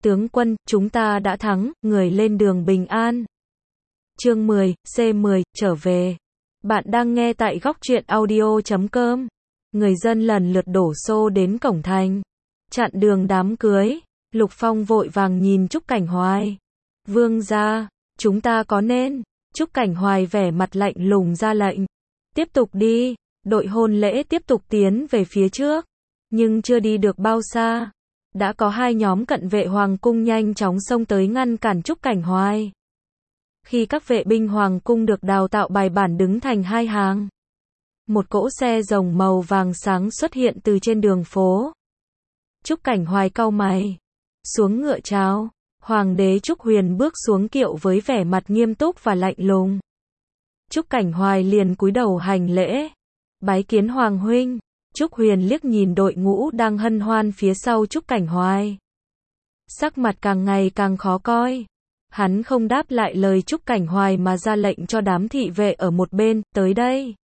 Tướng quân, chúng ta đã thắng, người lên đường bình an. Chương 10, C10, trở về. Bạn đang nghe tại góc truyện audio.com. Người dân lần lượt đổ xô đến cổng thành. Chặn đường đám cưới. Lục Phong vội vàng nhìn Trúc Cảnh Hoài. Vương gia, chúng ta có nên. Trúc Cảnh Hoài vẻ mặt lạnh lùng ra lệnh. Tiếp tục đi. Đội hôn lễ tiếp tục tiến về phía trước. Nhưng chưa đi được bao xa, đã có hai nhóm cận vệ hoàng cung nhanh chóng xông tới ngăn cản Trúc Cảnh Hoài. Khi các vệ binh hoàng cung được đào tạo bài bản đứng thành hai hàng, một cỗ xe rồng màu vàng sáng xuất hiện từ trên đường phố. Trúc Cảnh Hoài cau mày, xuống ngựa chào. Hoàng đế Trúc Huyền bước xuống kiệu với vẻ mặt nghiêm túc và lạnh lùng. Trúc Cảnh Hoài liền cúi đầu hành lễ. Bái kiến Hoàng huynh. Trúc Huyền liếc nhìn đội ngũ đang hân hoan phía sau Trúc Cảnh Hoài. Sắc mặt càng ngày càng khó coi. Hắn không đáp lại lời Trúc Cảnh Hoài mà ra lệnh cho đám thị vệ ở một bên, tới đây.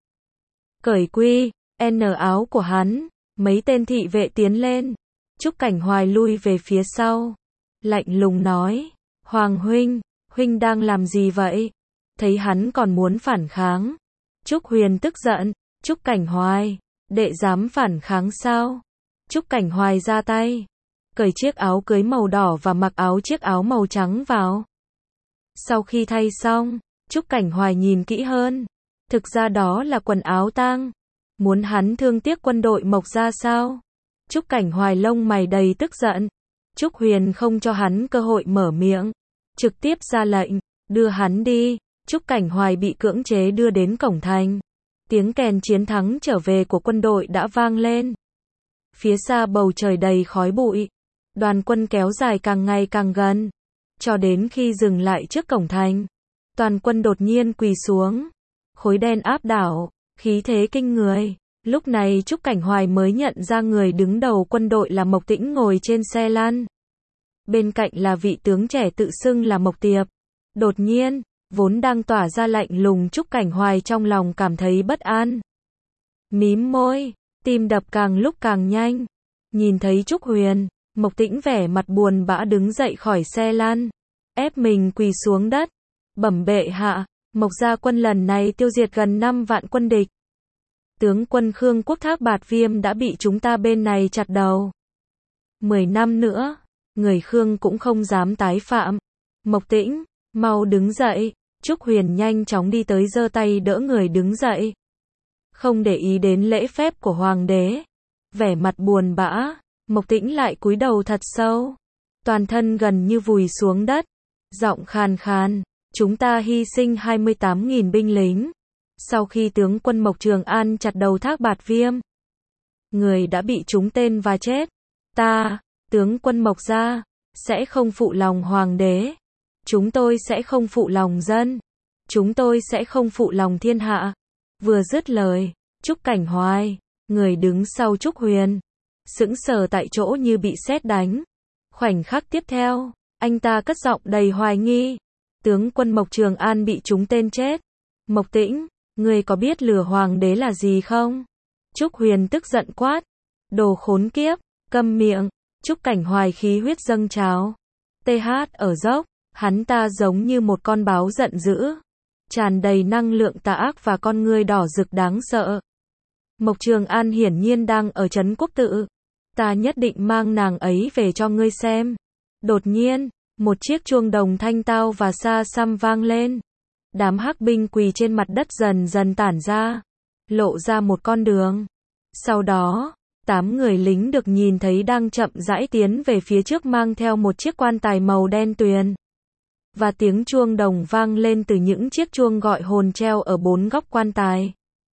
Cởi quy, N áo của hắn, mấy tên thị vệ tiến lên. Trúc Cảnh Hoài lui về phía sau. Lạnh lùng nói, Hoàng huynh, huynh đang làm gì vậy? Thấy hắn còn muốn phản kháng. Trúc Huyền tức giận, Trúc Cảnh Hoài, đệ dám phản kháng sao? Trúc Cảnh Hoài ra tay, cởi chiếc áo cưới màu đỏ và mặc chiếc áo màu trắng vào. Sau khi thay xong, Trúc Cảnh Hoài nhìn kỹ hơn. Thực ra đó là quần áo tang. Muốn hắn thương tiếc quân đội Mộc gia sao? Trúc Cảnh Hoài lông mày đầy tức giận. Trúc Huyền không cho hắn cơ hội mở miệng, trực tiếp ra lệnh, đưa hắn đi. Trúc Cảnh Hoài bị cưỡng chế đưa đến cổng thành. Tiếng kèn chiến thắng trở về của quân đội đã vang lên. Phía xa bầu trời đầy khói bụi. Đoàn quân kéo dài càng ngày càng gần. Cho đến khi dừng lại trước cổng thành. Toàn quân đột nhiên quỳ xuống. Khối đen áp đảo, khí thế kinh người. Lúc này Trúc Cảnh Hoài mới nhận ra người đứng đầu quân đội là Mộc Tĩnh ngồi trên xe lăn. Bên cạnh là vị tướng trẻ tự xưng là Mộc Tiệp. Đột nhiên, vốn đang tỏa ra lạnh lùng Trúc Cảnh Hoài trong lòng cảm thấy bất an. Mím môi, tim đập càng lúc càng nhanh. Nhìn thấy Trúc Huyền, Mộc Tĩnh vẻ mặt buồn bã đứng dậy khỏi xe lăn, ép mình quỳ xuống đất. Bẩm bệ hạ, Mộc gia quân lần này tiêu diệt gần 5 vạn quân địch. Tướng quân Khương Quốc Thác Bạt Viêm đã bị chúng ta bên này chặt đầu. 10 năm nữa, người Khương cũng không dám tái phạm. Mộc Tĩnh, mau đứng dậy. Trúc Huyền nhanh chóng đi tới giơ tay đỡ người đứng dậy. Không để ý đến lễ phép của hoàng đế. Vẻ mặt buồn bã, Mộc Tĩnh lại cúi đầu thật sâu. Toàn thân gần như vùi xuống đất. Giọng khàn khàn, chúng ta hy sinh 28.000 binh lính. Sau khi tướng quân Mộc Trường An chặt đầu Thác Bạt Viêm, người đã bị trúng tên và chết. Ta, tướng quân Mộc gia, sẽ không phụ lòng hoàng đế. Chúng tôi sẽ không phụ lòng dân. Chúng tôi sẽ không phụ lòng thiên hạ. Vừa dứt lời, Trúc Cảnh Hoài, người đứng sau Trúc Huyền, sững sờ tại chỗ như bị sét đánh. Khoảnh khắc tiếp theo, anh ta cất giọng đầy hoài nghi. Tướng quân Mộc Trường An bị trúng tên chết. Mộc Tĩnh, người có biết lừa hoàng đế là gì không? Trúc Huyền tức giận quát. Đồ khốn kiếp, câm miệng. Trúc Cảnh Hoài khí huyết dâng trào. TH ở dốc. Hắn ta giống như một con báo giận dữ, tràn đầy năng lượng tà ác và con ngươi đỏ rực đáng sợ. Mộc Trường An hiển nhiên đang ở trấn Quốc Tự. Ta nhất định mang nàng ấy về cho ngươi xem. Đột nhiên, một chiếc chuông đồng thanh tao và xa xăm vang lên. Đám hắc binh quỳ trên mặt đất dần dần tản ra, lộ ra một con đường. Sau đó, 8 người lính được nhìn thấy đang chậm rãi tiến về phía trước mang theo một chiếc quan tài màu đen tuyền. Và tiếng chuông đồng vang lên từ những chiếc chuông gọi hồn treo ở 4 góc quan tài.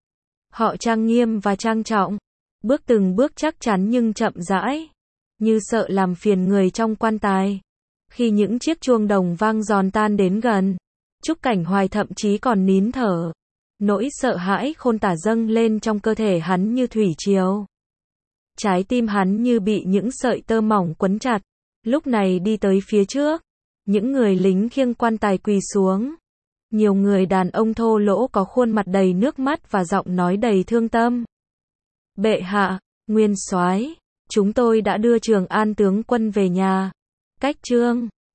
Họ trang nghiêm và trang trọng, bước từng bước chắc chắn nhưng chậm rãi, như sợ làm phiền người trong quan tài. Khi những chiếc chuông đồng vang giòn tan đến gần, Trúc Cảnh Hoài thậm chí còn nín thở. Nỗi sợ hãi khôn tả dâng lên trong cơ thể hắn như thủy triều. Trái tim hắn như bị những sợi tơ mỏng quấn chặt. Lúc này đi tới phía trước, những người lính khiêng quan tài quỳ xuống. Nhiều người đàn ông thô lỗ có khuôn mặt đầy nước mắt và giọng nói đầy thương tâm. Bệ hạ, nguyên soái, chúng tôi đã đưa Trường An tướng quân về nhà. Cách chương